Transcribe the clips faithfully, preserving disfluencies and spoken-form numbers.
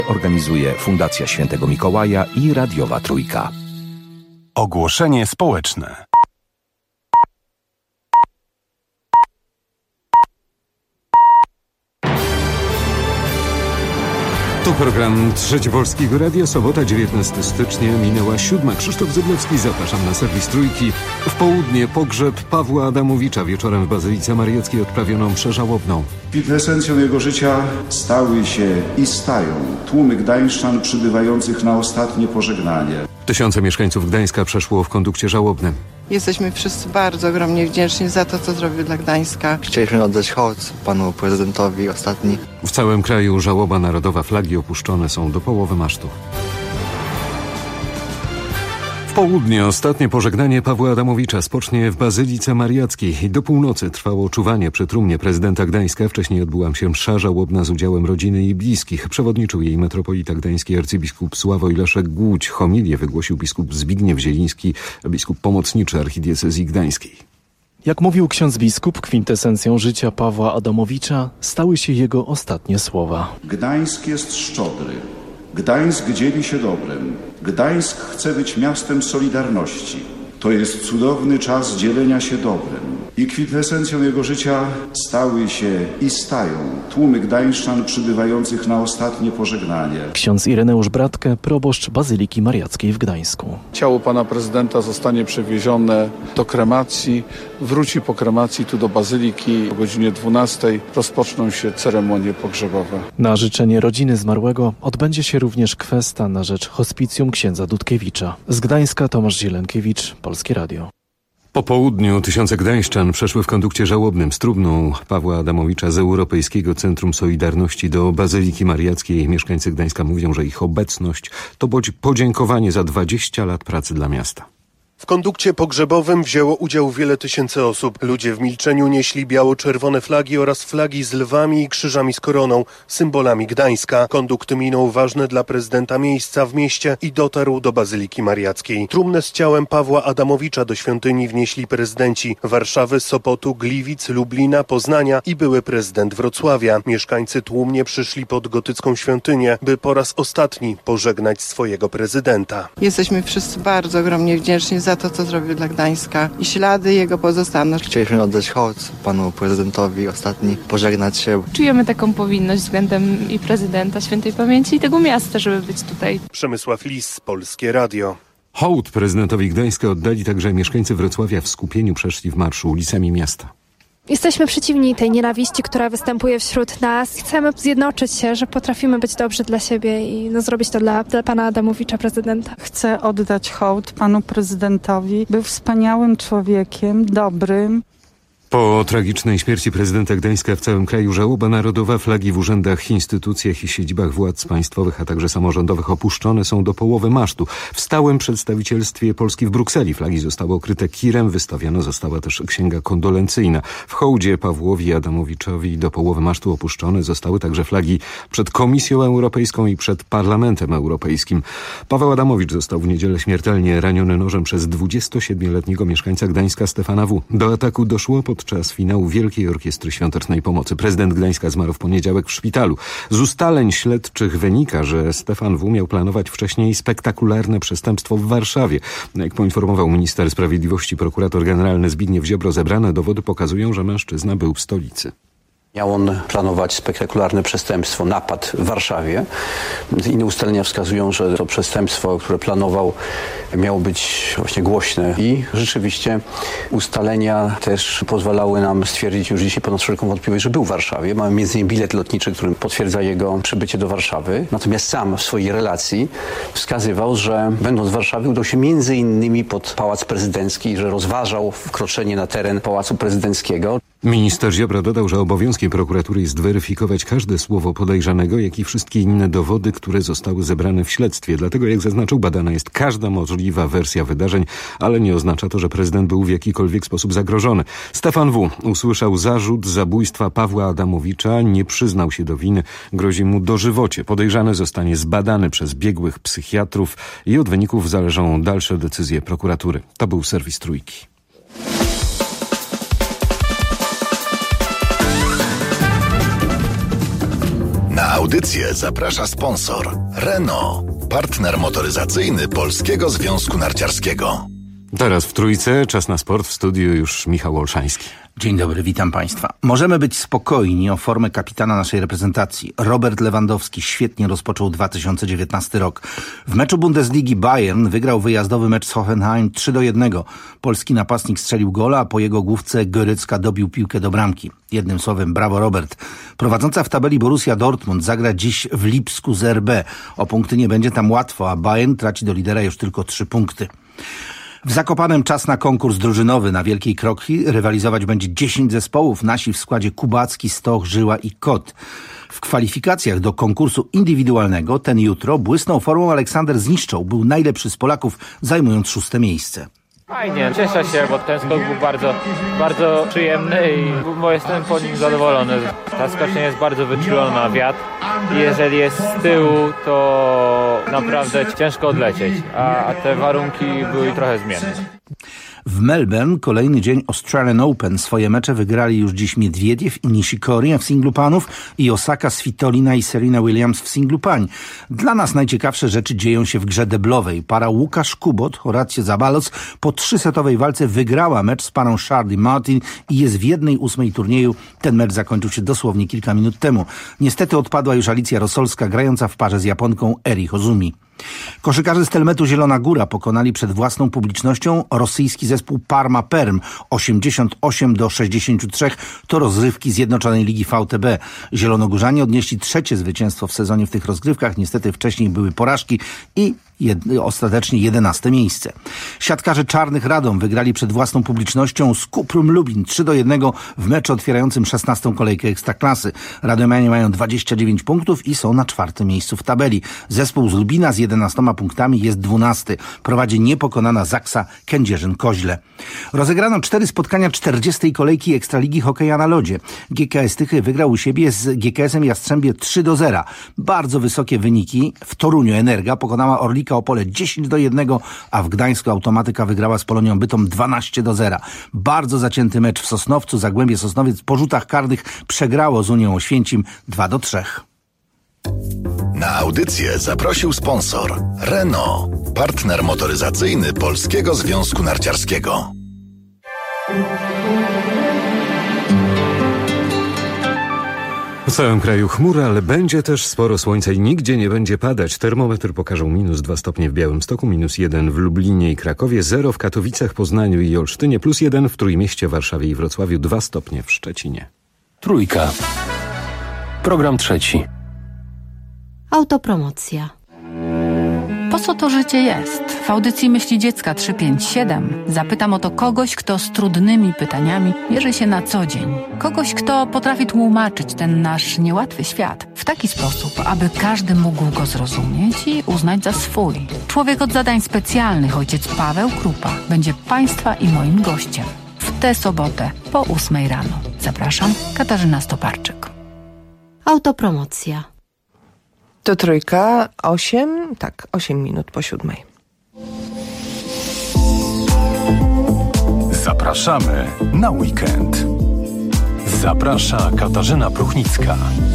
Organizuje Fundacja Świętego Mikołaja i Radiowa Trójka. Ogłoszenie społeczne. Tu program Trzeci Polskiego Radia, sobota dziewiętnastego stycznia, minęła siódma. Krzysztof Zyblewski, zapraszam na serwis Trójki. W południe pogrzeb Pawła Adamowicza. Wieczorem w Bazylice Mariackiej odprawiono mszę żałobną. Kwintesencją jego życia stały się i stają tłumy gdańszczan przybywających na ostatnie pożegnanie. Tysiące mieszkańców Gdańska przeszło w kondukcie żałobnym. Jesteśmy wszyscy bardzo ogromnie wdzięczni za to, co zrobił dla Gdańska. Chcieliśmy oddać hołd panu prezydentowi ostatni. W całym kraju żałoba narodowa, flagi opuszczone są do połowy masztu. W południe ostatnie pożegnanie Pawła Adamowicza spocznie w Bazylice Mariackiej. Do północy trwało czuwanie przy trumnie prezydenta Gdańska. Wcześniej odbyła się msza żałobna z udziałem rodziny i bliskich. Przewodniczył jej metropolita gdański arcybiskup Sławoj Leszek Głódź. Homilię wygłosił biskup Zbigniew Zieliński, biskup pomocniczy archidiecezji gdańskiej. Jak mówił ksiądz biskup, kwintesencją życia Pawła Adamowicza stały się jego ostatnie słowa. Gdańsk jest szczodry. Gdańsk dzieli się dobrem. Gdańsk chce być miastem solidarności. To jest cudowny czas dzielenia się dobrem. I kwintesencją jego życia stały się i stają tłumy gdańszczan przybywających na ostatnie pożegnanie. Ksiądz Ireneusz Bratkę, proboszcz Bazyliki Mariackiej w Gdańsku. Ciało pana prezydenta zostanie przewiezione do kremacji. Wróci po kremacji tu do Bazyliki. O godzinie dwunastej rozpoczną się ceremonie pogrzebowe. Na życzenie rodziny zmarłego odbędzie się również kwesta na rzecz hospicjum księdza Dudkiewicza. Z Gdańska Tomasz Zielenkiewicz, Polskie Radio. Po południu tysiące gdańszczan przeszły w kondukcie żałobnym z trumną Pawła Adamowicza z Europejskiego Centrum Solidarności do Bazyliki Mariackiej. Mieszkańcy Gdańska mówią, że ich obecność to podziękowanie za dwadzieścia lat pracy dla miasta. W kondukcie pogrzebowym wzięło udział wiele tysięcy osób. Ludzie w milczeniu nieśli biało-czerwone flagi oraz flagi z lwami i krzyżami z koroną, symbolami Gdańska. Kondukt minął ważne dla prezydenta miejsca w mieście i dotarł do Bazyliki Mariackiej. Trumnę z ciałem Pawła Adamowicza do świątyni wnieśli prezydenci Warszawy, Sopotu, Gliwic, Lublina, Poznania i były prezydent Wrocławia. Mieszkańcy tłumnie przyszli pod gotycką świątynię, by po raz ostatni pożegnać swojego prezydenta. Jesteśmy wszyscy bardzo ogromnie wdzięczni za to, co zrobił dla Gdańska i ślady jego pozostaną. Chcieliśmy oddać hołd panu prezydentowi ostatni, pożegnać się. Czujemy taką powinność względem i prezydenta świętej pamięci i tego miasta, żeby być tutaj. Przemysław Lis, Polskie Radio. Hołd prezydentowi Gdańska oddali także mieszkańcy Wrocławia. W skupieniu przeszli w marszu ulicami miasta. Jesteśmy przeciwni tej nienawiści, która występuje wśród nas. Chcemy zjednoczyć się, że potrafimy być dobrzy dla siebie i no, zrobić to dla, dla pana Adamowicza, prezydenta. Chcę oddać hołd panu prezydentowi. Był wspaniałym człowiekiem, dobrym. Po tragicznej śmierci prezydenta Gdańska w całym kraju żałoba narodowa, flagi w urzędach, instytucjach i siedzibach władz państwowych, a także samorządowych opuszczone są do połowy masztu. W stałym przedstawicielstwie Polski w Brukseli flagi zostały okryte kirem, wystawiona została też księga kondolencyjna. W hołdzie Pawłowi Adamowiczowi do połowy masztu opuszczone zostały także flagi przed Komisją Europejską i przed Parlamentem Europejskim. Paweł Adamowicz został w niedzielę śmiertelnie raniony nożem przez dwudziestosiedmioletniego mieszkańca Gdańska Stefana W. Do ataku doszło pod Podczas finału Wielkiej Orkiestry Świątecznej Pomocy. Prezydent Gdańska zmarł w poniedziałek w szpitalu. Z ustaleń śledczych wynika, że Stefan W. miał planować wcześniej spektakularne przestępstwo w Warszawie. Jak poinformował minister sprawiedliwości prokurator generalny Zbigniew Ziobro, zebrane dowody pokazują, że mężczyzna był w stolicy. Miał on planować spektakularne przestępstwo, napad w Warszawie. Inne ustalenia wskazują, że to przestępstwo, które planował, miało być właśnie głośne. I rzeczywiście ustalenia też pozwalały nam stwierdzić już dzisiaj ponad wszelką wątpliwość, że był w Warszawie. Mamy między innymi bilet lotniczy, który potwierdza jego przybycie do Warszawy. Natomiast sam w swojej relacji wskazywał, że będąc w Warszawie udał się między innymi pod Pałac Prezydencki i że rozważał wkroczenie na teren Pałacu Prezydenckiego. Minister Ziobro dodał, że obowiązkiem prokuratury jest weryfikować każde słowo podejrzanego, jak i wszystkie inne dowody, które zostały zebrane w śledztwie. Dlatego, jak zaznaczył, badana jest każda możliwa wersja wydarzeń, ale nie oznacza to, że prezydent był w jakikolwiek sposób zagrożony. Stefan W. usłyszał zarzut zabójstwa Pawła Adamowicza, nie przyznał się do winy, grozi mu dożywocie. Podejrzany zostanie zbadany przez biegłych psychiatrów i od wyników zależą dalsze decyzje prokuratury. To był serwis Trójki. Na audycję zaprasza sponsor Renault, partner motoryzacyjny Polskiego Związku Narciarskiego. Teraz w Trójce, czas na sport, w studiu już Michał Olszański. Dzień dobry, witam Państwa. Możemy być spokojni o formę kapitana naszej reprezentacji. Robert Lewandowski świetnie rozpoczął dwa tysiące dziewiętnasty rok. W meczu Bundesligi Bayern wygrał wyjazdowy mecz z Hoffenheim trzy do jednego. Polski napastnik strzelił gola, a po jego główce Goretzka dobił piłkę do bramki. Jednym słowem, brawo Robert. Prowadząca w tabeli Borussia Dortmund zagra dziś w Lipsku z R B. O punkty nie będzie tam łatwo, a Bayern traci do lidera już tylko trzy punkty. W Zakopanem czas na konkurs drużynowy. Na Wielkiej Krokwi rywalizować będzie dziesięć zespołów. Nasi w składzie Kubacki, Stoch, Żyła i Kot. W kwalifikacjach do konkursu indywidualnego ten jutro błysnął formą Aleksander Zniszczoł. Był najlepszy z Polaków, zajmując szóste miejsce. Fajnie, cieszę się, bo ten skok był bardzo, bardzo przyjemny i bo jestem po nim zadowolony. Ta skocznia jest bardzo wyczulona na wiatr i jeżeli jest z tyłu, to naprawdę ciężko odlecieć, a, a te warunki były trochę zmienne. W Melbourne kolejny dzień Australian Open. Swoje mecze wygrali już dziś Miedwiediew i Nishikori w singlu panów i Osaka, Svitolina i Serena Williams w singlu pań. Dla nas najciekawsze rzeczy dzieją się w grze deblowej. Para Łukasz Kubot, Horacio Zabalos po trzysetowej walce wygrała mecz z parą Chardy Martin i jest w jednej ósmej turnieju. Ten mecz zakończył się dosłownie kilka minut temu. Niestety odpadła już Alicja Rosolska, grająca w parze z Japonką Eri Hozumi. Koszykarze z Telmetu Zielona Góra pokonali przed własną publicznością rosyjski zespół Parma Perm osiemdziesiąt osiem do sześćdziesięciu trzech. To rozgrywki Zjednoczonej Ligi V T B. Zielonogórzanie odnieśli trzecie zwycięstwo w sezonie w tych rozgrywkach. Niestety wcześniej były porażki i jed, ostatecznie jedenaste miejsce. Siatkarze Czarnych Radom wygrali przed własną publicznością z Kuprum Lubin trzy do jednego w meczu otwierającym szesnastą kolejkę Ekstraklasy. Radomianie mają dwadzieścia dziewięć punktów i są na czwartym miejscu w tabeli. Zespół z Lubina z jedenastoma punktami jest dwunasty. Prowadzi niepokonana Zaksa Kędzierzyn-Koźle. Rozegrano cztery spotkania czterdziestej kolejki Ekstraligi Hokeja na lodzie. G K S Tychy wygrał u siebie z G K S-em Jastrzębie trzy do zera. Bardzo wysokie wyniki. W Toruniu Energa pokonała Orlika Opole dziesięć do jednego, a w Gdańsku Automatyka wygrała z Polonią Bytom dwanaście do zera. Bardzo zacięty mecz w Sosnowcu. Zagłębie Sosnowiec po rzutach karnych przegrało z Unią Oświęcim dwa do trzech. Na audycję zaprosił sponsor Renault, partner motoryzacyjny Polskiego Związku Narciarskiego. W całym kraju chmura, ale będzie też sporo słońca i nigdzie nie będzie padać. Termometr pokażą minus dwa stopnie w Białymstoku, minus jeden w Lublinie i Krakowie, zero w Katowicach, Poznaniu i Olsztynie, plus jeden w Trójmieście, Warszawie i Wrocławiu, dwa stopnie w Szczecinie. Trójka. Program trzeci. Autopromocja. Po co to życie jest? W audycji Myśli Dziecka trzysta pięćdziesiąt siedem zapytam o to kogoś, kto z trudnymi pytaniami mierzy się na co dzień. Kogoś, kto potrafi tłumaczyć ten nasz niełatwy świat w taki sposób, aby każdy mógł go zrozumieć i uznać za swój. Człowiek od zadań specjalnych, ojciec Paweł Krupa, będzie Państwa i moim gościem w tę sobotę po ósmej rano. Zapraszam, Katarzyna Stoparczyk. Autopromocja. To Trójka, osiem, tak, osiem minut po siódmej. Zapraszamy na weekend. Zaprasza Katarzyna Pruchnicka.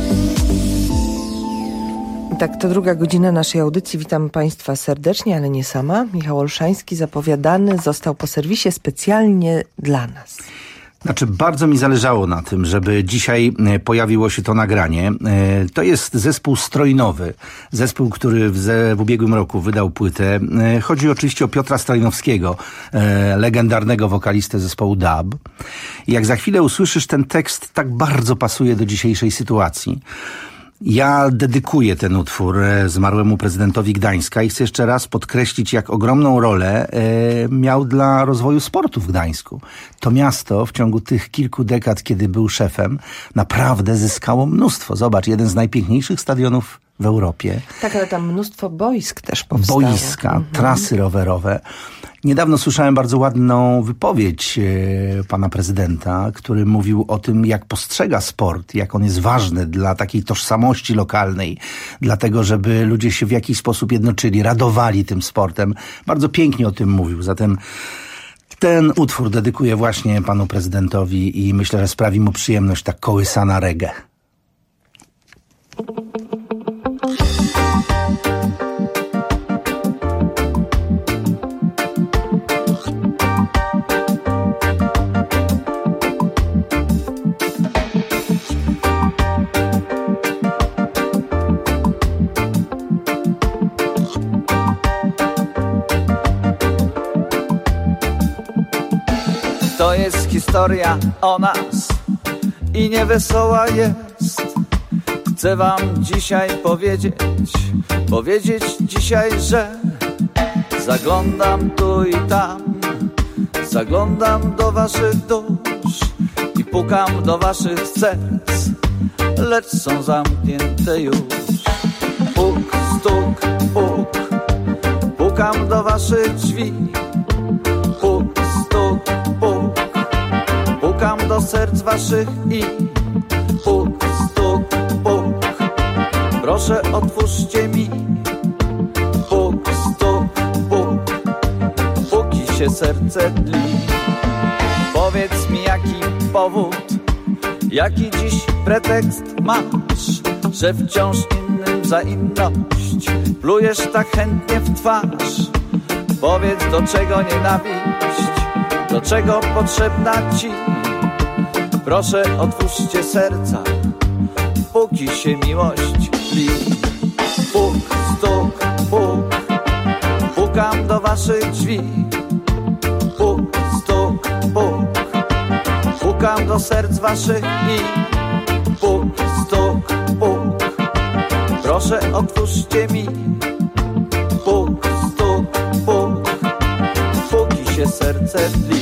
Tak, to druga godzina naszej audycji. Witam Państwa serdecznie, ale nie sama. Michał Olszański zapowiadany został po serwisie specjalnie dla nas. Znaczy, bardzo mi zależało na tym, żeby dzisiaj pojawiło się to nagranie. To jest zespół Strojnowy. Zespół, który w, w ubiegłym roku wydał płytę. Chodzi oczywiście o Piotra Strojnowskiego, legendarnego wokalistę zespołu Dub. I jak za chwilę usłyszysz, ten tekst tak bardzo pasuje do dzisiejszej sytuacji. Ja dedykuję ten utwór zmarłemu prezydentowi Gdańska i chcę jeszcze raz podkreślić, jak ogromną rolę e, miał dla rozwoju sportu w Gdańsku. To miasto w ciągu tych kilku dekad, kiedy był szefem, naprawdę zyskało mnóstwo. Zobacz, jeden z najpiękniejszych stadionów w Europie. Tak, ale tam mnóstwo boisk też powstało. Boiska, mhm. trasy rowerowe. Niedawno słyszałem bardzo ładną wypowiedź e, pana prezydenta, który mówił o tym, jak postrzega sport, jak on jest ważny dla takiej tożsamości lokalnej, dlatego żeby ludzie się w jakiś sposób jednoczyli, radowali tym sportem. Bardzo pięknie o tym mówił. Zatem ten utwór dedykuję właśnie panu prezydentowi i myślę, że sprawi mu przyjemność ta kołysana reggae. To jest historia o nas i niewesoła jest. Chcę wam dzisiaj powiedzieć, powiedzieć dzisiaj, że zaglądam tu i tam, zaglądam do waszych dusz i pukam do waszych serc, lecz są zamknięte już. Puk, stuk, puk, pukam do waszych drzwi. Puk, stuk, puk, pukam do serc waszych i puk, stuk, puk, proszę otwórzcie mi. Puk, stuk, puk, puki się serce tli. Powiedz mi jaki powód, jaki dziś pretekst masz, że wciąż innym za inność plujesz tak chętnie w twarz. Powiedz do czego nienawiść, do czego potrzebna ci. Proszę otwórzcie serca, póki się miłość tli. Puk, stuk, puk, pukam do waszych drzwi. Puk, stuk, puk, pukam do serc waszych i puk, stuk, puk, proszę otwórzcie mi. Puk, stuk, puk, puki się serce tli.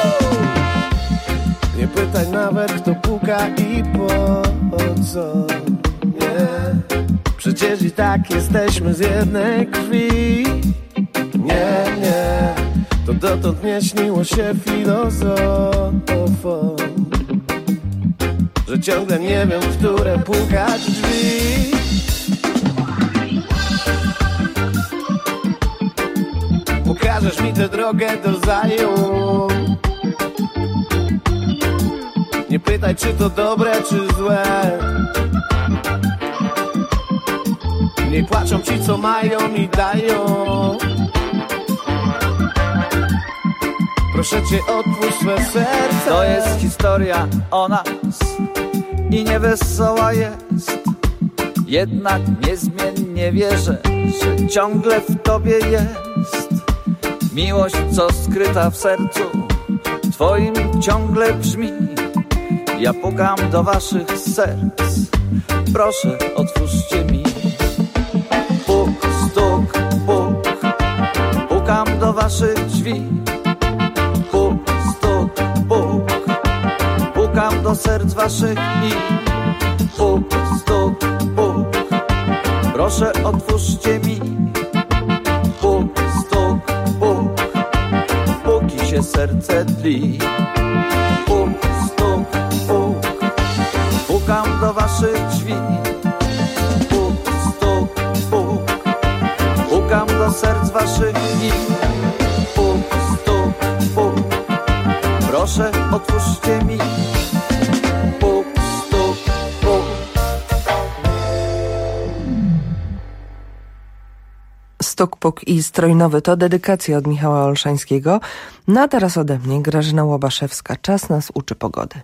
Nie pytaj nawet kto puka i po co, nie. Przecież i tak jesteśmy z jednej krwi. Nie, nie, to dotąd nie śniło się filozofom, że ciągle nie wiem, w które pukać drzwi. Pokażesz mi tę drogę do Zajum. Nie pytaj, czy to dobre, czy złe. Nie płaczą ci, co mają i dają. Proszę cię, otwórz swe serce. To jest historia o nas i niewesoła jest. Jednak niezmiennie wierzę, że ciągle w tobie jest miłość, co skryta w sercu twoim ciągle brzmi. Ja pukam do waszych serc, proszę otwórzcie mi. Puk, stuk, puk, pukam do waszych drzwi. Puk, stuk, puk, pukam do serc waszych i puk, stuk, puk, proszę otwórzcie mi. Puk, stuk, puk, puki się serce tli. Puk, stuk, puk, pukam do waszych drzwi. Puk, stuk, puk, pukam do serc waszych i puk, stuk, puk, proszę otwórzcie mi. Puk, stuk, puk. Stuk, puk i strojnowy to dedykacja od Michała Olszańskiego. No a teraz ode mnie Grażyna Łobaszewska. Czas nas uczy pogody.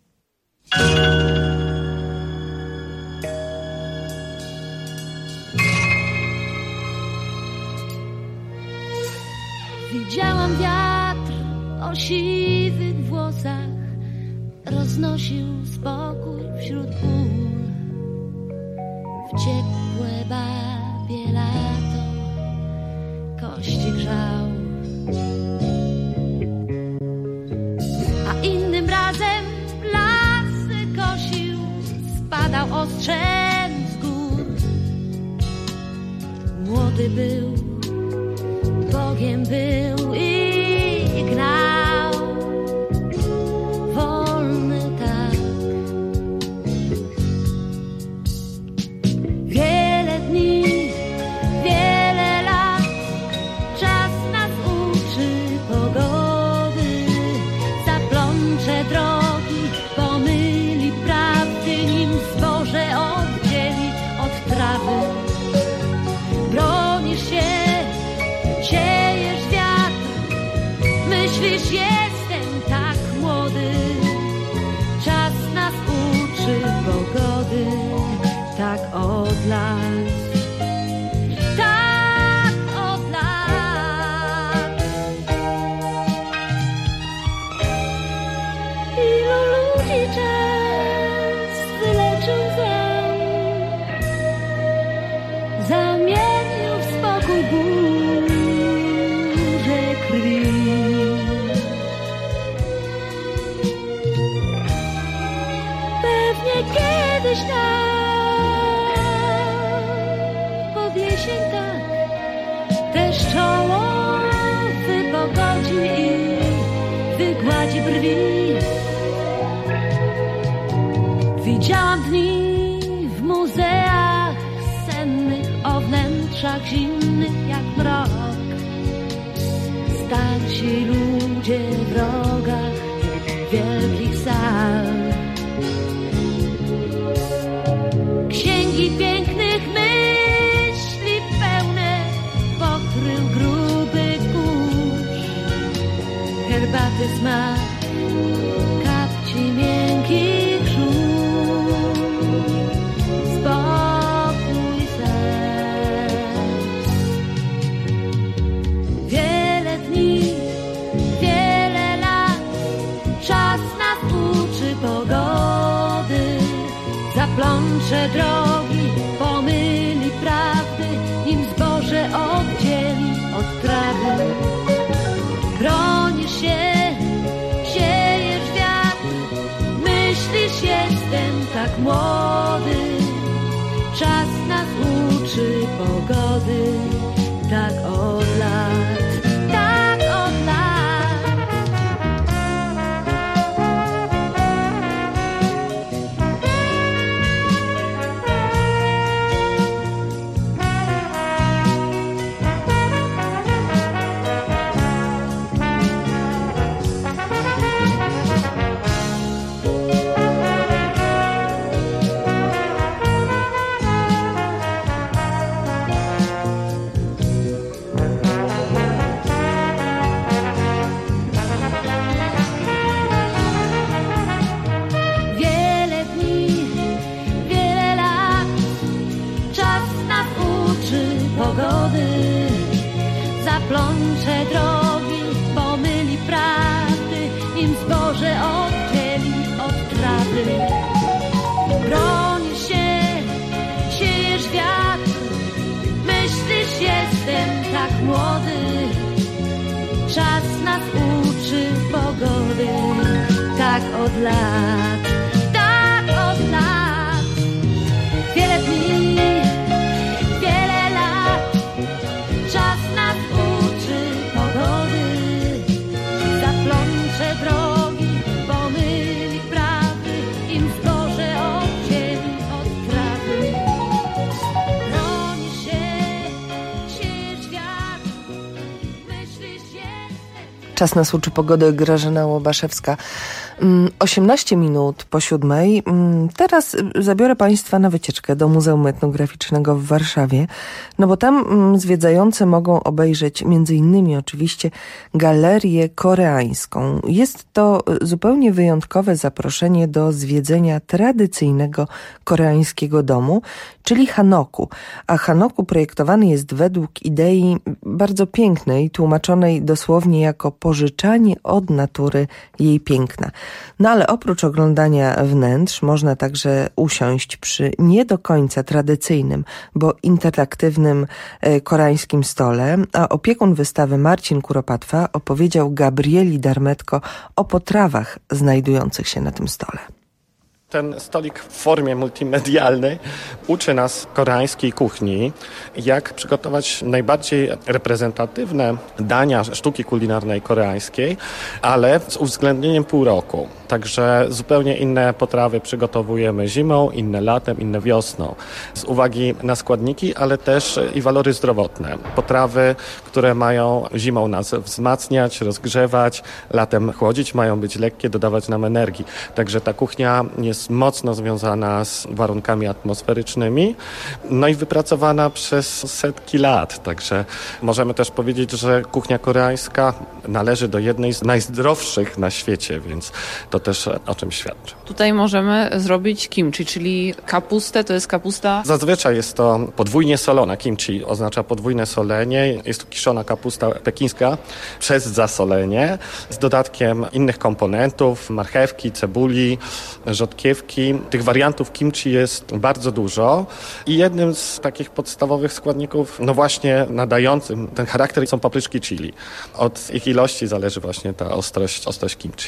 Widziałam wiatr o siwych włosach, roznosił spokój wśród pól. W ciepłe babie lato kości grzał, a innym razem lasy kosił, spadał ostrzem z gór. Młody był, Bogiem był i gnał, wolny tak. Wiele dni, wiele lat, czas nas uczy pogody. Zaplącze drogi, pomyli prawdy, nim zboże oddzieli od trawy. Bronisz się, siejesz wiatr, burzę krwi. Pewnie kiedyś nam pod jesień tak też czoło wypogodzi i wygładzi brwi. Widziałam dni w muzeach sennych o wnętrzach zimnych jak mrok. Starsi ludzie w rogach wielkich sal. Księgi pięknych myśli pełne pokrył gruby kurz. Herbaty smak, kapci miękki krzus. Spokój serc. Wiele dni, wiele lat, czas nas uczy pogody. Zaplącze drogi, pomyli prawdy, nim zboże oddzieli od trawy. Bronisz się, siejesz wiatr, myślisz jestem tak młody. Czas nas uczy pogody, tak od lat, tak od lat. Wiele dni, wiele lat, czas nas uczy pogody. Zaplącze drogi, pomyli prawdy, nim zboże oddzieli od trawy. Bronisz się, siejesz wiatr, myślisz jestem tak młody. Czas nas uczy pogody, tak od lat, tak od lat. Wiele dni, wiele lat, czas nas uczy pogody. Zaplącze drogi, pomyli prawdy, im zboże oddzieli od trawy. Bronisz się, siejesz wiatr, myślisz jestem. Czas nas uczy pogody, Grażyna Łobaszewska. osiemnaście minut po siódmej. Teraz zabiorę Państwa na wycieczkę do Muzeum Etnograficznego w Warszawie, no bo tam zwiedzający mogą obejrzeć między innymi oczywiście galerię koreańską. Jest to zupełnie wyjątkowe zaproszenie do zwiedzenia tradycyjnego koreańskiego domu, czyli hanoku. A hanoku projektowany jest według idei bardzo pięknej, tłumaczonej dosłownie jako pożyczanie od natury jej piękna. No ale oprócz oglądania wnętrz można także usiąść przy nie do końca tradycyjnym, bo interaktywnym e, koreańskim stole, a opiekun wystawy Marcin Kuropatwa opowiedział Gabrieli Darmetko o potrawach znajdujących się na tym stole. Ten stolik w formie multimedialnej uczy nas koreańskiej kuchni, jak przygotować najbardziej reprezentatywne dania sztuki kulinarnej koreańskiej, ale z uwzględnieniem pół roku. Także zupełnie inne potrawy przygotowujemy zimą, inne latem, inne wiosną. Z uwagi na składniki, ale też i walory zdrowotne. Potrawy, które mają zimą nas wzmacniać, rozgrzewać, latem chłodzić, mają być lekkie, dodawać nam energii. Także ta kuchnia jest mocno związana z warunkami atmosferycznymi, no i wypracowana przez setki lat. Także możemy też powiedzieć, że kuchnia koreańska należy do jednej z najzdrowszych na świecie, więc to też o czym świadczy. Tutaj możemy zrobić kimchi, czyli kapustę, to jest kapusta? Zazwyczaj jest to podwójnie solona. Kimchi oznacza podwójne solenie. Jest to kiszona kapusta pekińska przez zasolenie z dodatkiem innych komponentów, marchewki, cebuli, rzodkiewki, rozgrywki. Tych wariantów kimchi jest bardzo dużo i jednym z takich podstawowych składników, no właśnie nadającym ten charakter są papryczki chili. Od ich ilości zależy właśnie ta ostrość, ostrość kimchi.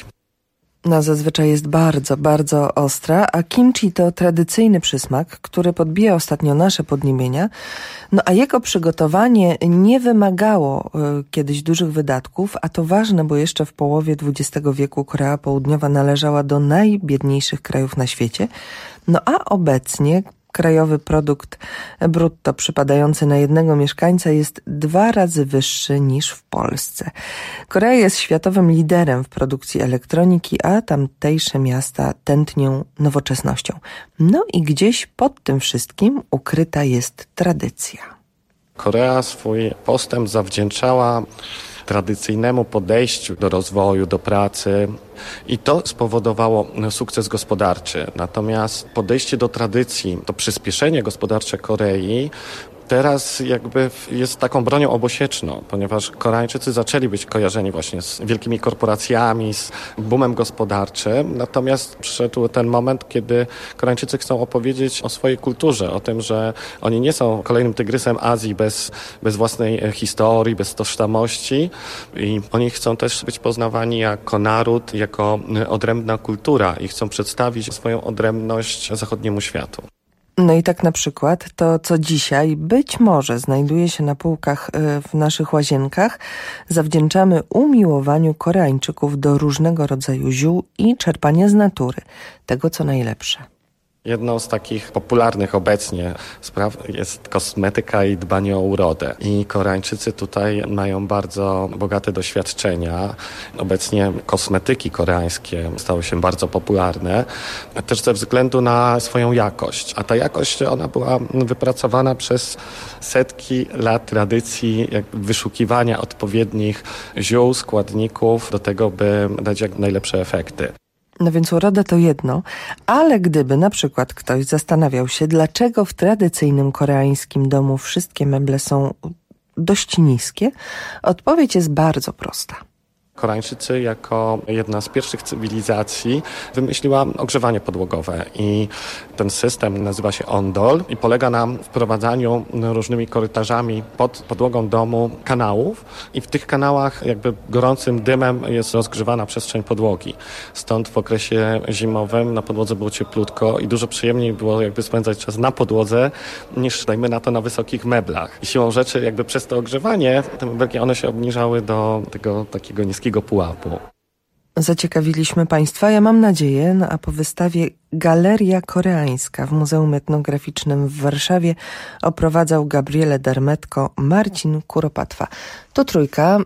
No zazwyczaj jest bardzo, bardzo ostra, a kimchi to tradycyjny przysmak, który podbija ostatnio nasze podniebienia, no a jego przygotowanie nie wymagało y, kiedyś dużych wydatków, a to ważne, bo jeszcze w połowie dwudziestego wieku Korea Południowa należała do najbiedniejszych krajów na świecie, no a obecnie krajowy produkt brutto przypadający na jednego mieszkańca jest dwa razy wyższy niż w Polsce. Korea jest światowym liderem w produkcji elektroniki, a tamtejsze miasta tętnią nowoczesnością. No i gdzieś pod tym wszystkim ukryta jest tradycja. Korea swój postęp zawdzięczała tradycyjnemu podejściu do rozwoju, do pracy i to spowodowało sukces gospodarczy. Natomiast podejście do tradycji, to przyspieszenie gospodarcze Korei teraz jakby jest taką bronią obosieczną, ponieważ Koreańczycy zaczęli być kojarzeni właśnie z wielkimi korporacjami, z boomem gospodarczym, natomiast przyszedł ten moment, kiedy Koreańczycy chcą opowiedzieć o swojej kulturze, o tym, że oni nie są kolejnym tygrysem Azji bez, bez własnej historii, bez tożsamości i oni chcą też być poznawani jako naród, jako odrębna kultura i chcą przedstawić swoją odrębność zachodniemu światu. No i tak na przykład to, co dzisiaj być może znajduje się na półkach w naszych łazienkach, zawdzięczamy umiłowaniu Koreańczyków do różnego rodzaju ziół i czerpania z natury, tego co najlepsze. Jedną z takich popularnych obecnie spraw jest kosmetyka i dbanie o urodę. I Koreańczycy tutaj mają bardzo bogate doświadczenia. Obecnie kosmetyki koreańskie stały się bardzo popularne, też ze względu na swoją jakość. A ta jakość, ona była wypracowana przez setki lat tradycji wyszukiwania odpowiednich ziół, składników do tego, by dać jak najlepsze efekty. No więc uroda to jedno, ale gdyby na przykład ktoś zastanawiał się, dlaczego w tradycyjnym koreańskim domu wszystkie meble są dość niskie, odpowiedź jest bardzo prosta. Koreańczycy jako jedna z pierwszych cywilizacji wymyśliła ogrzewanie podłogowe i ten system nazywa się ondol i polega na wprowadzaniu różnymi korytarzami pod podłogą domu kanałów i w tych kanałach jakby gorącym dymem jest rozgrzewana przestrzeń podłogi. Stąd w okresie zimowym na podłodze było cieplutko i dużo przyjemniej było jakby spędzać czas na podłodze niż dajmy na to na wysokich meblach. I siłą rzeczy jakby przez to ogrzewanie te mebelki one się obniżały do tego takiego niskiego pułapu. Zaciekawiliśmy Państwa, ja mam nadzieję, no a po wystawie Galeria Koreańska w Muzeum Etnograficznym w Warszawie oprowadzał Gabriele Dermetko, Marcin Kuropatwa. To trójka,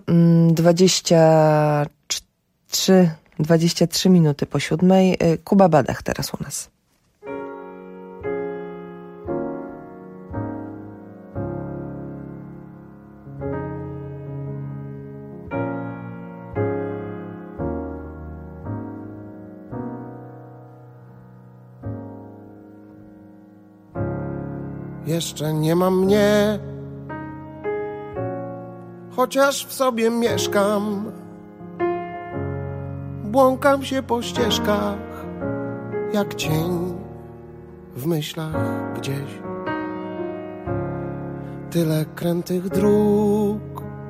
dwadzieścia trzy, dwadzieścia trzy minuty po siódmej. Kuba Badach teraz u nas. Jeszcze nie ma mnie, chociaż w sobie mieszkam. Błąkam się po ścieżkach, jak cień w myślach gdzieś. Tyle krętych dróg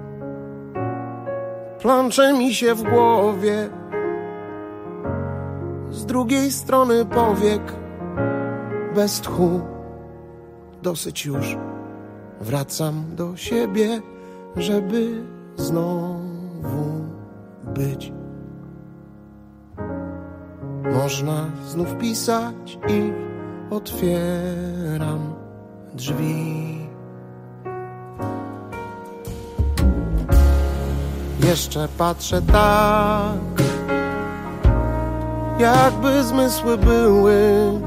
plącze mi się w głowie. Z drugiej strony powiek bez tchu. Dosyć już, wracam do siebie, żeby znowu być. Można znów pisać i otwieram drzwi. Jeszcze patrzę tak, jakby zmysły były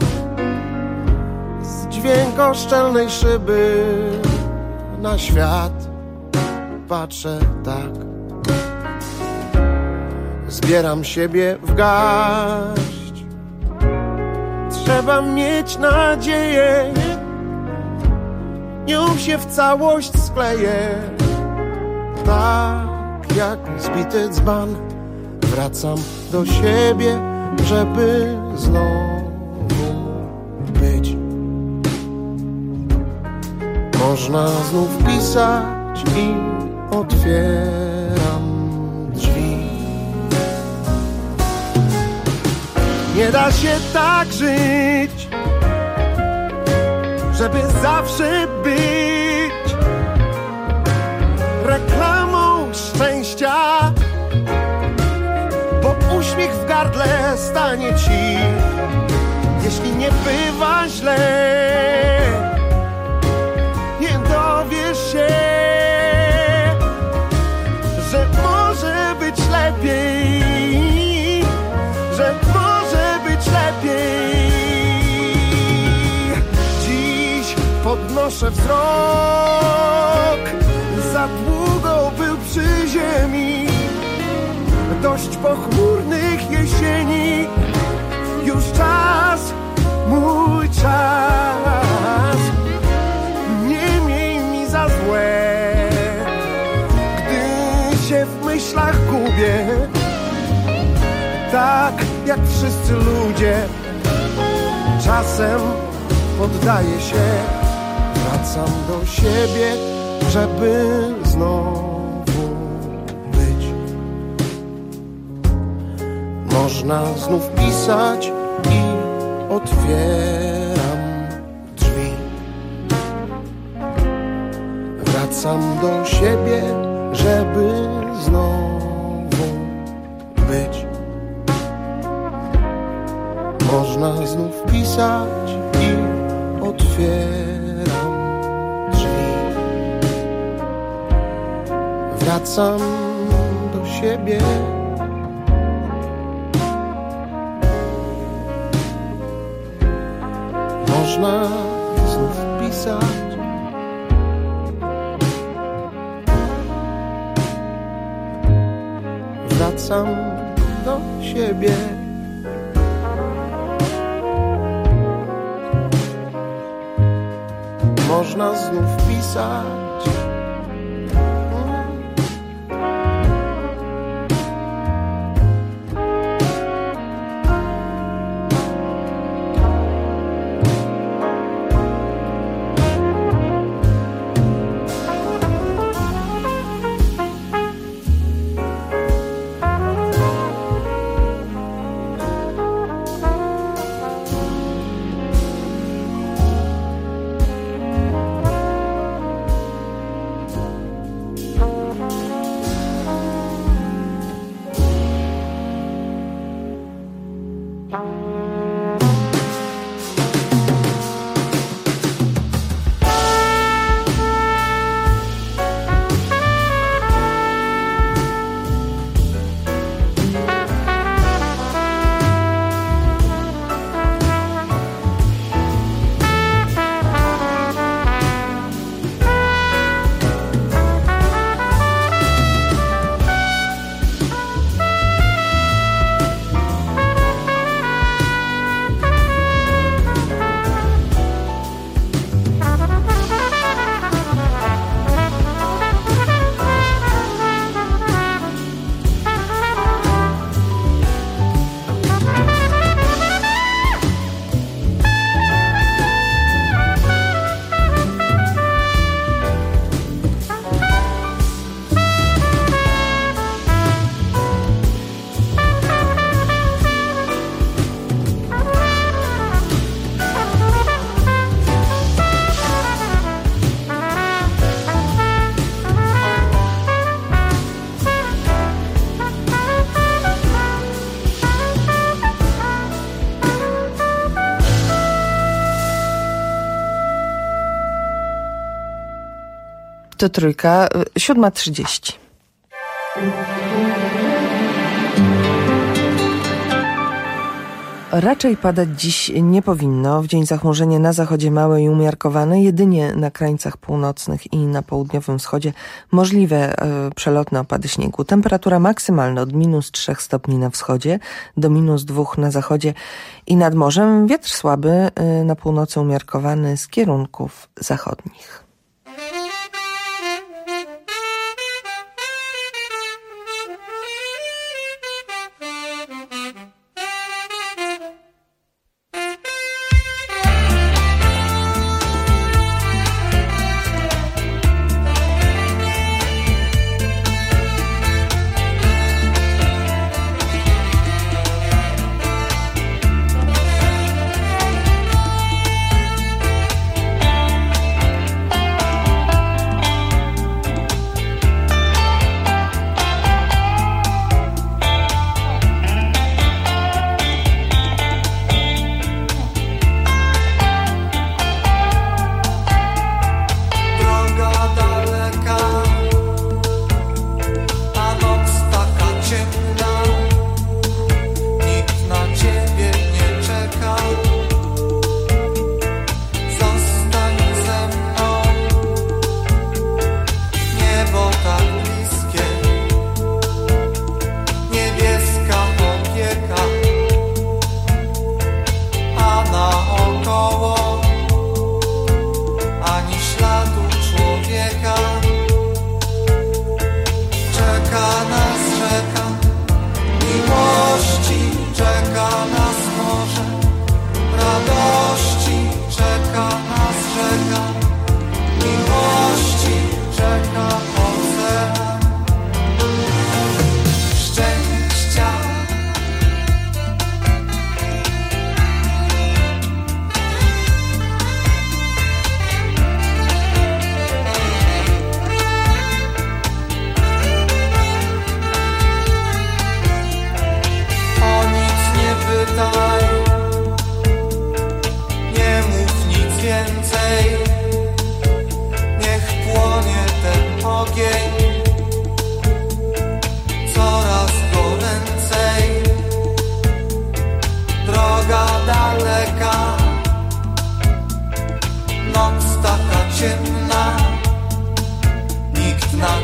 dźwięk szczelnej szyby na świat. Patrzę tak, zbieram siebie w garść. Trzeba mieć nadzieję, nią się w całość skleję. Tak jak zbity dzban, wracam do siebie, żeby znowu Można znów pisać i otwieram drzwi. Nie da się tak żyć, żeby zawsze być reklamą szczęścia, bo uśmiech w gardle stanie ci, jeśli nie bywa źle. Nie dowiesz się, że może być lepiej, że może być lepiej. Dziś podnoszę wzrok, za długo był przy ziemi, dość pochmurnych jesieni. Już czas, mój czas, nie miej mi za złe, gdy się w myślach gubię, tak jak wszyscy ludzie. Czasem poddaję się, wracam do siebie, żeby znowu być. Można znów pisać i otwieram drzwi. Wracam do siebie, żeby znowu być. Można znów pisać i otwieram drzwi. Wracam do siebie. Można znów pisać. Wracam do siebie. Można znów pisać. To Trójka, siódma trzydzieści. Raczej padać dziś nie powinno. W dzień zachmurzenie na zachodzie małe i umiarkowane. Jedynie na krańcach północnych i na południowym wschodzie możliwe e, przelotne opady śniegu. Temperatura maksymalna od minus trzech stopni na wschodzie do minus dwóch na zachodzie i nad morzem. Wiatr słaby e, na północy umiarkowany z kierunków zachodnich.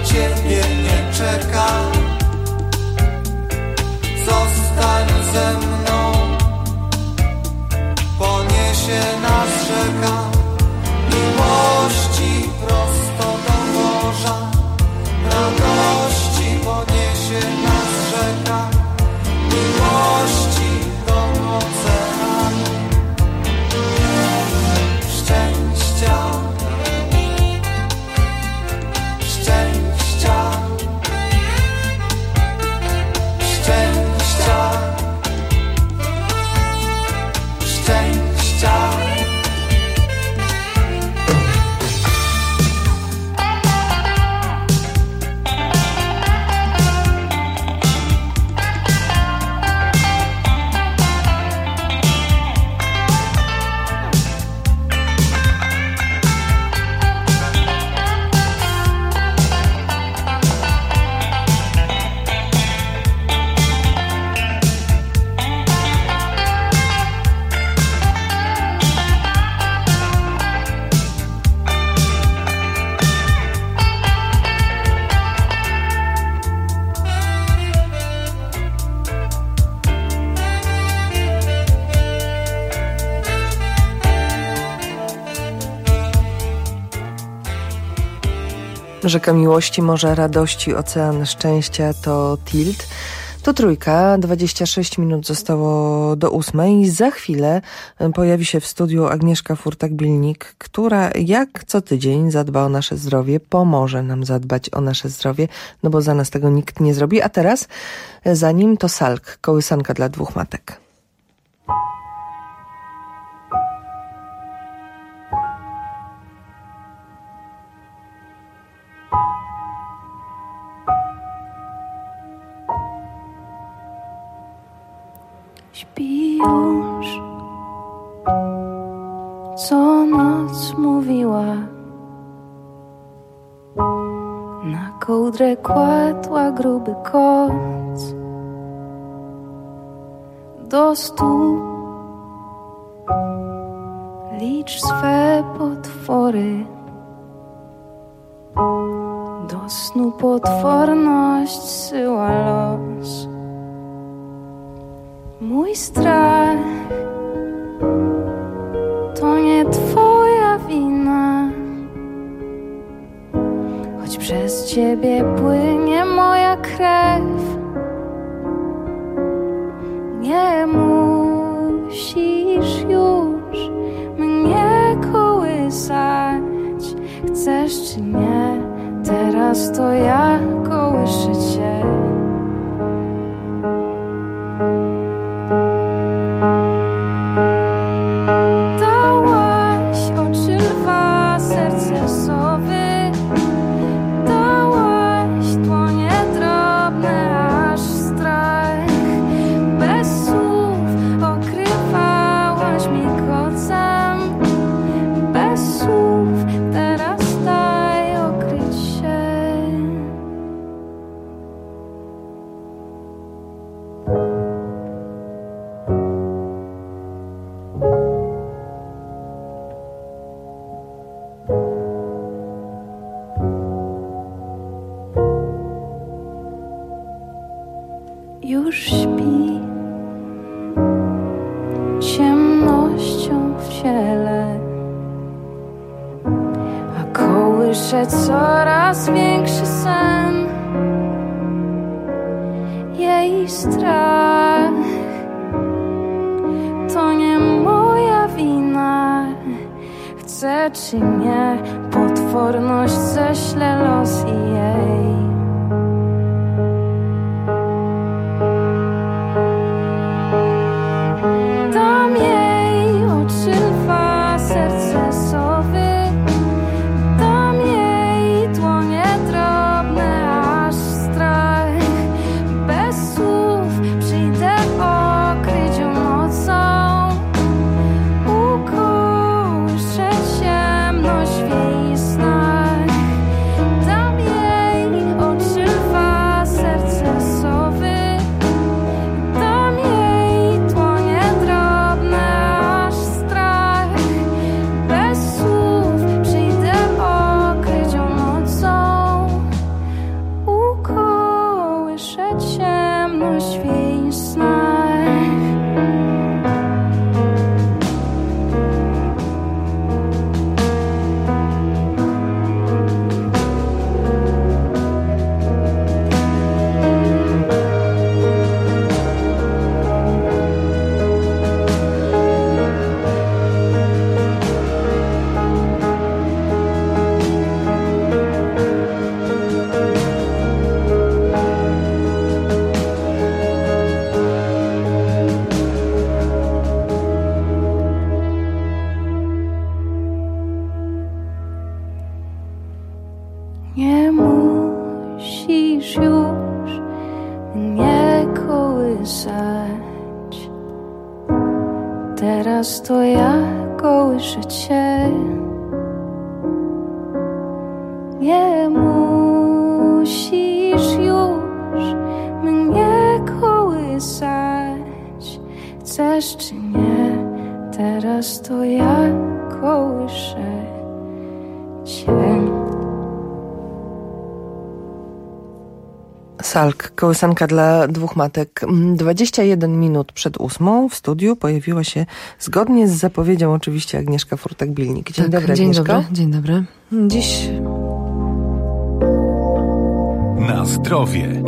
ciebie nie czeka. Zostań ze mną, poniesie nas rzeka miłości prosto do morza. Radości poniesie nas rzeka miłości do oceanu. Szczęścia, szczęścia, szczęścia, szczęścia. Rzeka miłości, morza radości, ocean szczęścia to Tilt. To Trójka, dwadzieścia sześć minut zostało do ósmej. Za chwilę pojawi się w studiu Agnieszka Furtak-Bilnik, która jak co tydzień zadba o nasze zdrowie, pomoże nam zadbać o nasze zdrowie, no bo za nas tego nikt nie zrobi. A teraz za nim to Salk, kołysanka dla dwóch matek. Śpi już, co noc mówiła, na kołdrę kładła gruby koc. Do stu licz swe potwory, do snu potworność syła los. Mój strach to nie twoja wina, choć przez ciebie płynie moja krew. Nie musisz już mnie kołysać, chcesz czy nie, teraz to ja kołyszę cię. Już śpi ciemnością w ciele, a kołysze coraz większy sen. Jej strach to nie moja wina, chcę czy nie, potworność ześle los i jej. Dam Nie musisz już mnie kołysać. Teraz to ja kołyszę cię. Nie musisz już mnie kołysać. Chcesz czy nie, teraz to ja kołyszę cię. Salk, kołysanka dla dwóch matek. dwadzieścia jeden minut przed ósmą w studiu pojawiła się, zgodnie z zapowiedzią oczywiście, Agnieszka Furtak-Bilnik. Dzień tak, dobry, dzień Agnieszko. Dobry, dzień dobry. Dziś... Na zdrowie.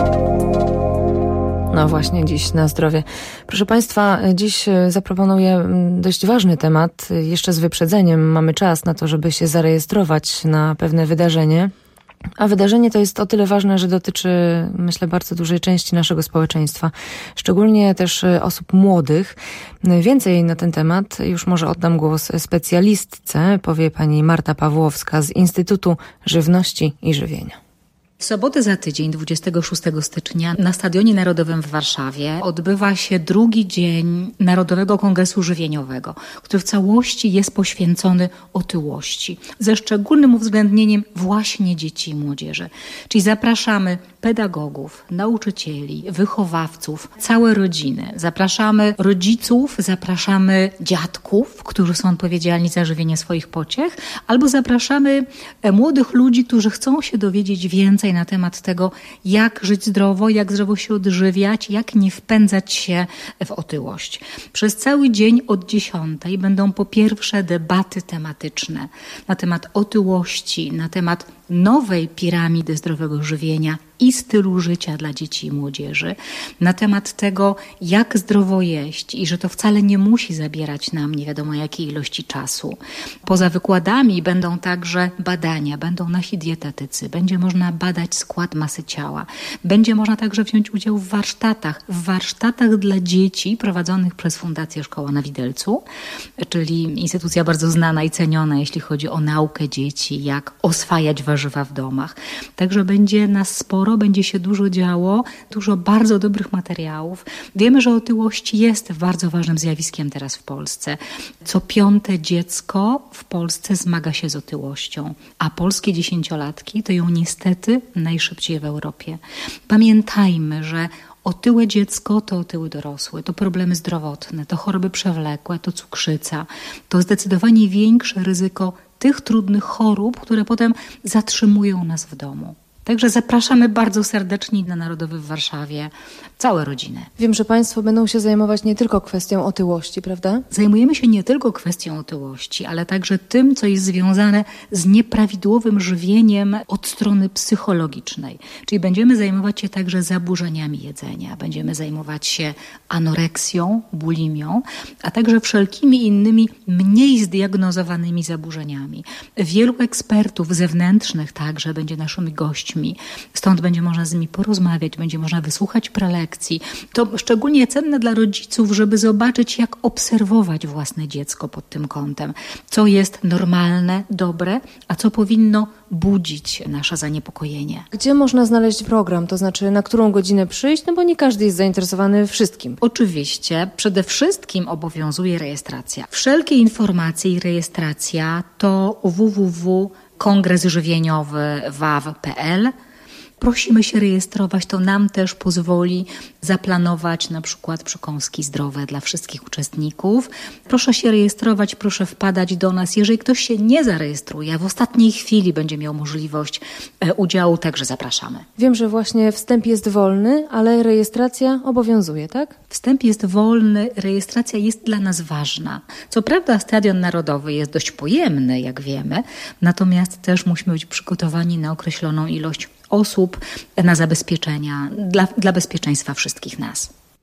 No właśnie, dziś na zdrowie. Proszę Państwa, dziś zaproponuję dość ważny temat. Jeszcze z wyprzedzeniem mamy czas na to, żeby się zarejestrować na pewne wydarzenie. A wydarzenie to jest o tyle ważne, że dotyczy, myślę, bardzo dużej części naszego społeczeństwa. Szczególnie też osób młodych. Więcej na ten temat już może oddam głos specjalistce, powie pani Marta Pawłowska z Instytutu Żywności i Żywienia. W sobotę za tydzień, dwudziestego szóstego stycznia, na Stadionie Narodowym w Warszawie odbywa się drugi dzień Narodowego Kongresu Żywieniowego, który w całości jest poświęcony otyłości, ze szczególnym uwzględnieniem właśnie dzieci i młodzieży. Czyli zapraszamy pedagogów, nauczycieli, wychowawców, całe rodziny. Zapraszamy rodziców, zapraszamy dziadków, którzy są odpowiedzialni za żywienie swoich pociech, albo zapraszamy młodych ludzi, którzy chcą się dowiedzieć więcej na temat tego, jak żyć zdrowo, jak zdrowo się odżywiać, jak nie wpędzać się w otyłość. Przez cały dzień od dziesiątej będą po pierwsze debaty tematyczne na temat otyłości, na temat nowej piramidy zdrowego żywienia i stylu życia dla dzieci i młodzieży, na temat tego, jak zdrowo jeść i że to wcale nie musi zabierać nam nie wiadomo jakiej ilości czasu. Poza wykładami będą także badania, będą nasi dietetycy, będzie można badać skład masy ciała, będzie można także wziąć udział w warsztatach, w warsztatach dla dzieci prowadzonych przez Fundację Szkoła na Widelcu, czyli instytucja bardzo znana i ceniona, jeśli chodzi o naukę dzieci, jak oswajać warzywa w domach. Także będzie nas sporo, będzie się dużo działo, dużo bardzo dobrych materiałów. Wiemy, że otyłość jest bardzo ważnym zjawiskiem teraz w Polsce. Co piąte dziecko w Polsce zmaga się z otyłością, a polskie dziesięciolatki to ją niestety najszybciej w Europie. Pamiętajmy, że otyłe dziecko to otyły dorosły, to problemy zdrowotne, to choroby przewlekłe, to cukrzyca, to zdecydowanie większe ryzyko tych trudnych chorób, które potem zatrzymują nas w domu. Także zapraszamy bardzo serdecznie na Narodowy w Warszawie całe rodziny. Wiem, że Państwo będą się zajmować nie tylko kwestią otyłości, prawda? Zajmujemy się nie tylko kwestią otyłości, ale także tym, co jest związane z nieprawidłowym żywieniem od strony psychologicznej. Czyli będziemy zajmować się także zaburzeniami jedzenia, będziemy zajmować się anoreksją, bulimią, a także wszelkimi innymi mniej zdiagnozowanymi zaburzeniami. Wielu ekspertów zewnętrznych także będzie naszymi gośćmi. Stąd będzie można z nimi porozmawiać, będzie można wysłuchać prelekcji. To szczególnie cenne dla rodziców, żeby zobaczyć, jak obserwować własne dziecko pod tym kątem. Co jest normalne, dobre, a co powinno budzić nasze zaniepokojenie. Gdzie można znaleźć program? To znaczy, na którą godzinę przyjść? No bo nie każdy jest zainteresowany wszystkim. Oczywiście, przede wszystkim obowiązuje rejestracja. Wszelkie informacje i rejestracja to w w w kropka kongres żywieniowy waw kropka p l. Prosimy się rejestrować, to nam też pozwoli zaplanować na przykład przekąski zdrowe dla wszystkich uczestników. Proszę się rejestrować, proszę wpadać do nas. Jeżeli ktoś się nie zarejestruje, a w ostatniej chwili będzie miał możliwość udziału, także zapraszamy. Wiem, że właśnie wstęp jest wolny, ale rejestracja obowiązuje, tak? Wstęp jest wolny, rejestracja jest dla nas ważna. Co prawda Stadion Narodowy jest dość pojemny, jak wiemy, natomiast też musimy być przygotowani na określoną ilość osób, na zabezpieczenia, dla, dla bezpieczeństwa wszystkich nas.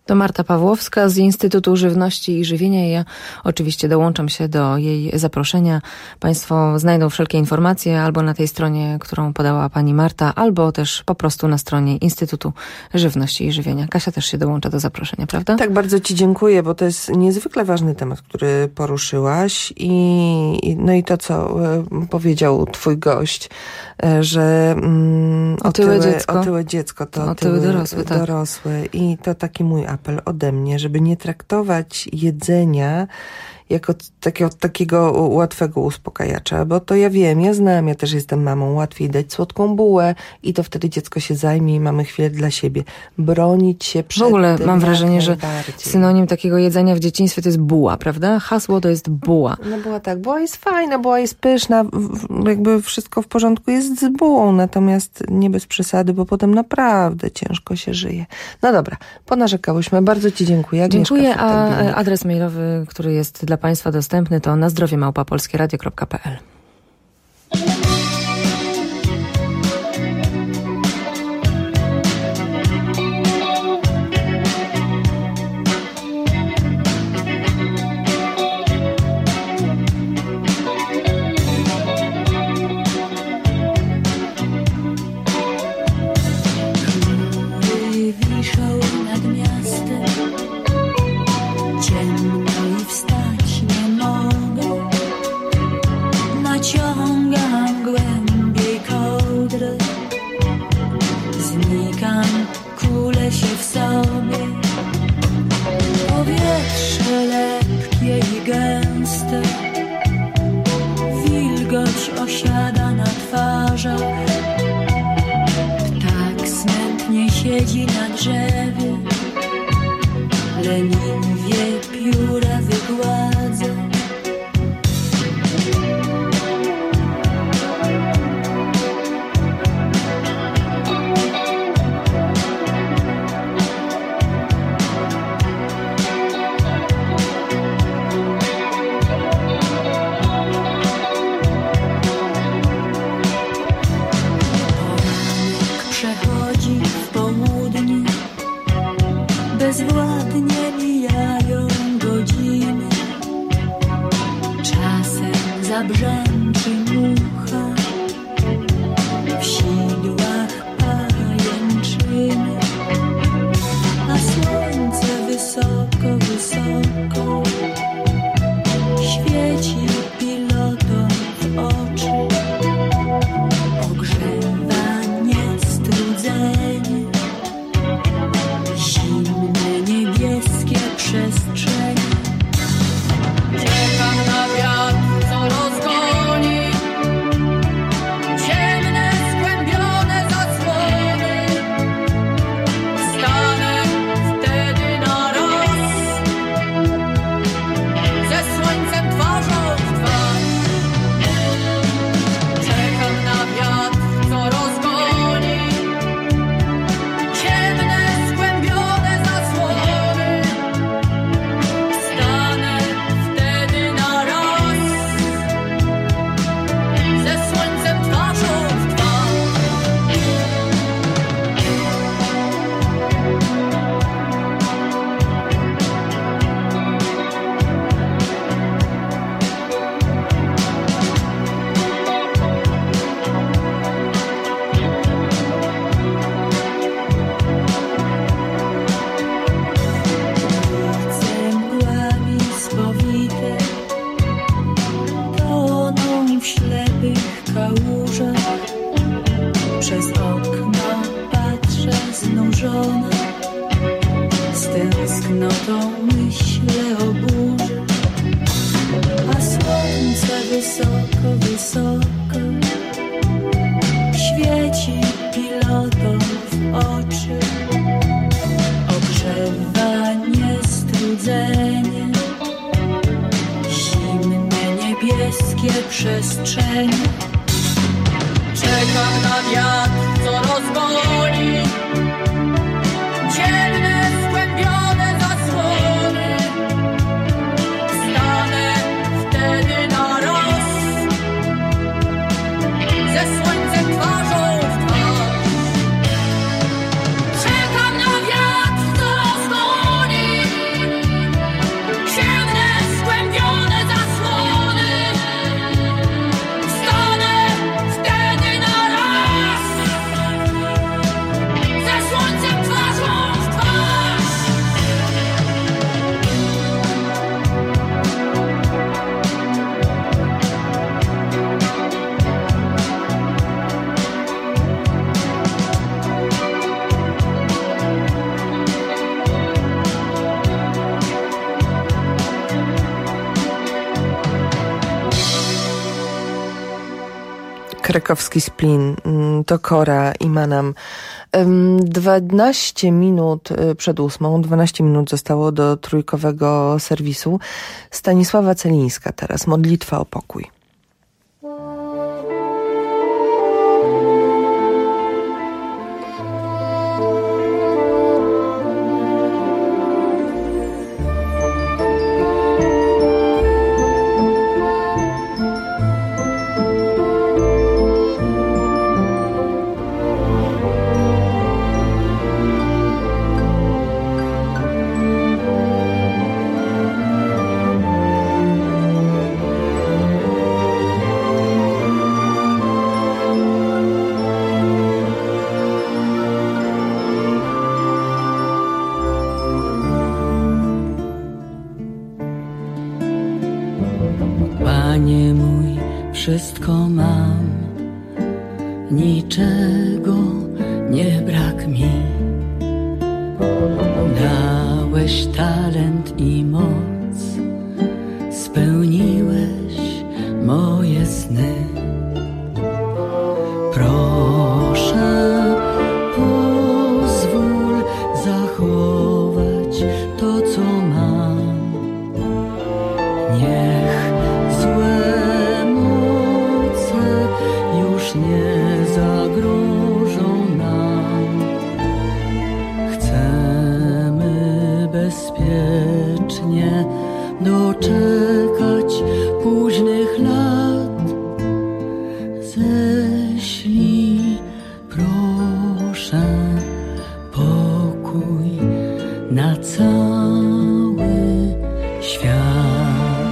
To Marta Pawłowska z Instytutu Żywności i Żywienia. Ja oczywiście dołączam się do jej zaproszenia. Państwo znajdą wszelkie informacje albo na tej stronie, którą podała pani Marta, albo też po prostu na stronie Instytutu Żywności i Żywienia. Kasia też się dołącza do zaproszenia, prawda? Tak, bardzo ci dziękuję, bo to jest niezwykle ważny temat, który poruszyłaś i no i to, co powiedział twój gość, że mm, otyłe, otyłe dziecko. otyłe dziecko to otyły, otyły dorosły, tak. dorosły. I to taki mój apel ode mnie, żeby nie traktować jedzenia jako takiego, takiego łatwego uspokajacza, bo to ja wiem, ja znam, ja też jestem mamą, łatwiej dać słodką bułę i to wtedy dziecko się zajmie i mamy chwilę dla siebie. Bronić się przed W ogóle tym mam wrażenie, że najbardziej. synonim takiego jedzenia w dzieciństwie to jest buła, prawda? Hasło to jest buła. No buła tak, buła jest fajna, buła jest pyszna, jakby wszystko w porządku jest z bułą, natomiast nie bez przesady, bo potem naprawdę ciężko się żyje. No dobra, ponarzekałyśmy, bardzo ci dziękuję. Agnieszka Dziękuję, a Futerbinek. adres mailowy, który jest dla państwa dostępny, to na zdrowie małpa polskie radio kropka p l. Wiszą nad miastem, ciemno i wstać nie mogę. Naciągam głębiej kołdrę, znikam, kulę się w sobie. Powietrze lepkie i gęste, wilgoć osiada na twarzach. Ptak smętnie siedzi na drzewie, leniwie pióra wygładza. Poranek przechodzi w południe, bezwładnie mijają godziny. Czasem zabrzęczy mucha, w sidłach pajęczyny, a słońce wysoko, wysoko świeci pilotom w oczy. Ogrzewa niestrudzenie, zimne niebieskie przestrzenie. Czekam na wiatr, co rozgoni ciemne, skłębione zasłony. Stanę wtedy na raz ze słońcem twarzą w twarz. Czekam na wiatr, co rozgoni ciemne, skłębione zasłony. Stanę wtedy na raz ze słońcem twarzą w twarz. Ulice mgłami spowite toną w ślepych kałużach. Przez okno patrzę znużona, z tęsknotą myślę o burzy. A słońce wysoko, wysoko świeci pilotom w oczy. Ogrzewa niestrudzenie, zimne niebieskie przestrzenie. Czekam na wiatr, co rozgoni ciemne, skłębione zasłony. Stanę wtedy na raz ze słońcem twarzą w twarz. Czekam na wiatr, co rozgoni Krakowski Splin, to Kora i Manam. dwanaście minut przed ósmą, dwanaście minut zostało do trójkowego serwisu. Stanisława Celińska teraz, modlitwa o pokój. Panie mój, wszystko mam, niczego nie brak mi. Dałeś talent i moc, spełniłeś moje sny. Proszę, pozwól zachować to, co mam. Niech złe moce już nie zagrożą nam. Chcemy bezpiecznie doczekać późnych lat. Ześlij, proszę, pokój na cały świat.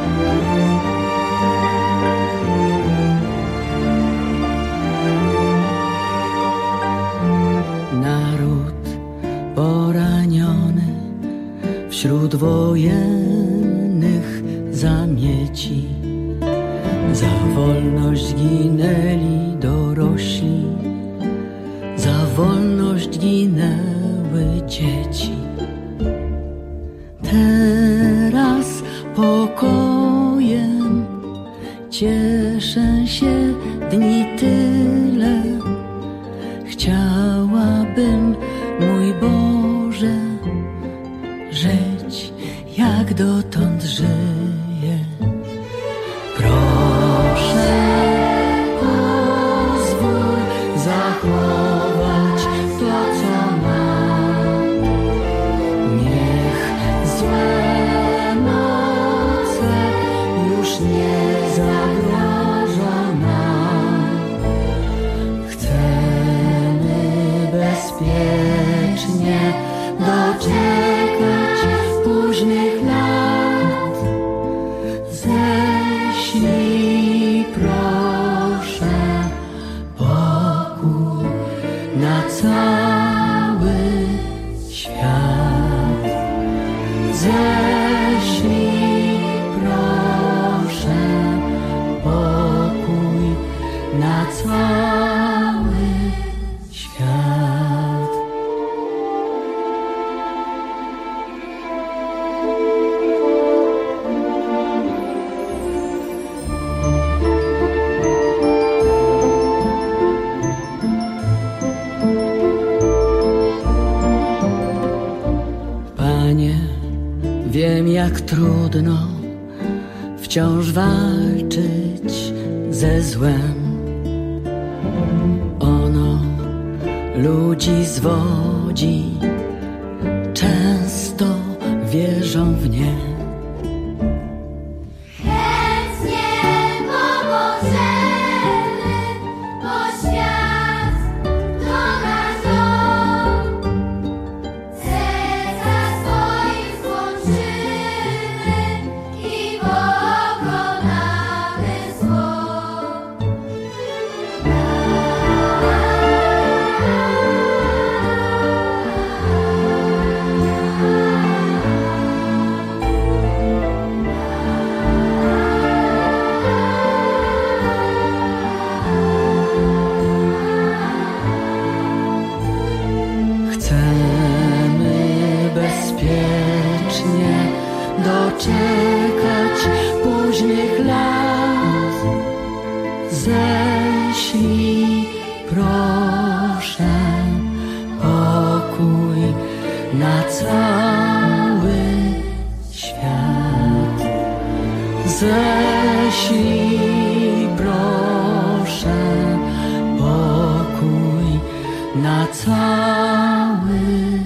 Naród poraniony wśród wojennych zamieci, za wolność ginęli dorośli, za wolność ginęły dzieci. Teraz pokojem cieszę się dni tyle. Chciałabym, mój Boże, żyć jak dotąd żyję. Proszę, pozwól zachować to, co mam. Niech złe moce już nie zagrożą nam. Chcemy bezpiecznie doczekać późnych lat. Ześlij, proszę, pokój na cały świat. Ześlij, proszę, pokój na cały świat. Panie, wiem, jak trudno wciąż walczyć ze złem. Ono ludzi zwodzi, często wierzą w nie. cały świat. Ześlij proszę pokój na cały.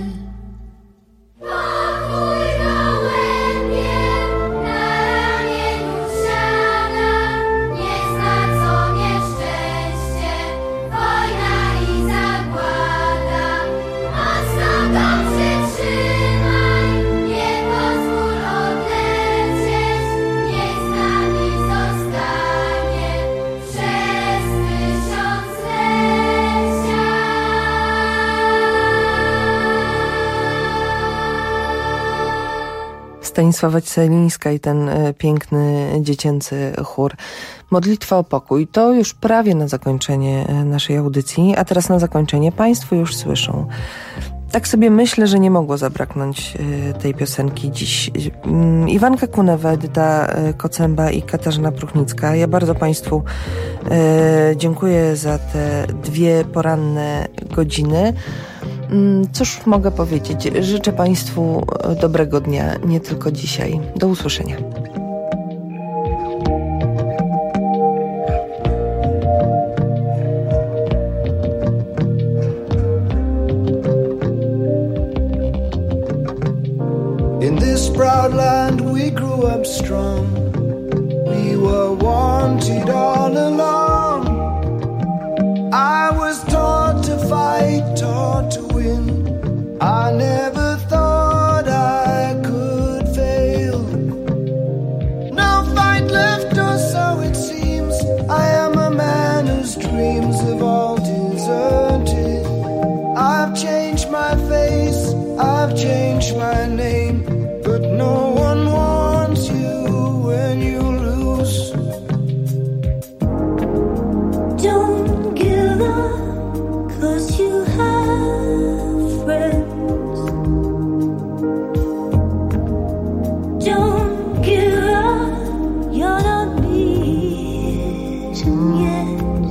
Stanisława Celińska i ten e, piękny dziecięcy chór. Modlitwa o pokój to już prawie na zakończenie e, naszej audycji, a teraz na zakończenie Państwo już słyszą. Tak sobie myślę, że nie mogło zabraknąć e, tej piosenki dziś. E, Iwanka Kunewa, Edyta e, Kocęba i Katarzyna Pruchnicka. Ja bardzo Państwu e, dziękuję za te dwie poranne godziny. Cóż mogę powiedzieć? Życzę Państwu dobrego dnia, nie tylko dzisiaj. Do usłyszenia. In this proud land we grew up strong. We were wanted all along. I was taught to fight, taught to win. I never thought I could fail. No fight left, or so it seems. I am a man whose dreams have all deserted. I've changed my face, I've changed my name, but no one wants you when you lose. Don't give up, 'cause you have friends. Don't give up, you're not beaten yet.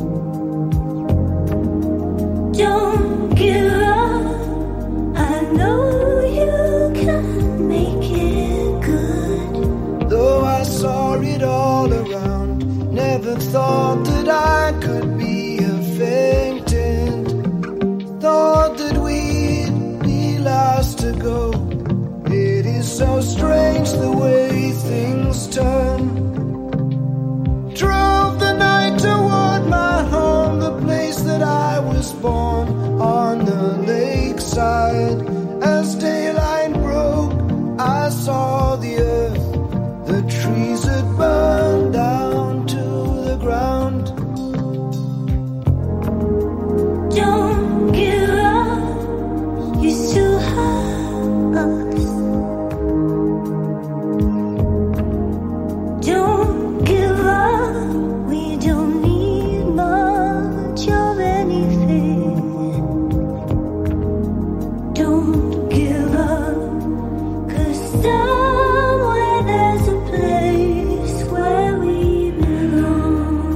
Don't give up, I know you can make it good. Though I saw it all around, never thought that I could be a faintant. Thought that we'd be last to go. It is so strange the way things turn. Drove the night toward my home, the place that I was born, on the lakeside. As daylight broke, I saw the earth, the trees had burned down to the ground. Don't give up, you still have us. Don't give up, we don't need much of anything. Don't give up, 'cause somewhere there's a place where we belong.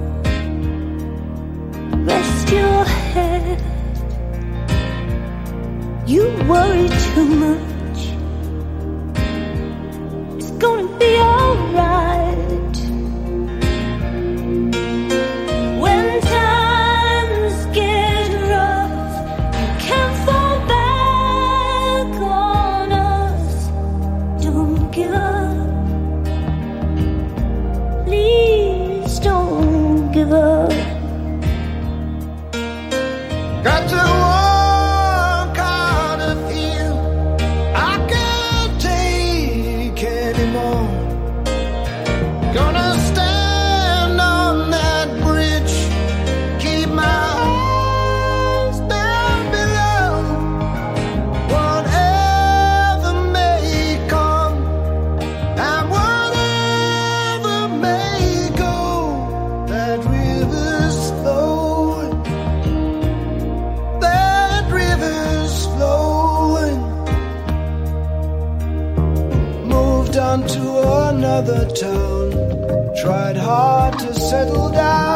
Rest your head, you worry too much. It's gonna be alright. When times get rough, you can fall back on us. Don't give up, please don't give up. Got to walk out of here, I can't take anymore. Gonna stand on that bridge, keep my eyes down below. Whatever may come, and whatever may go, that river's flowing, that river's flowing. Moved on to another town, tried hard to settle down.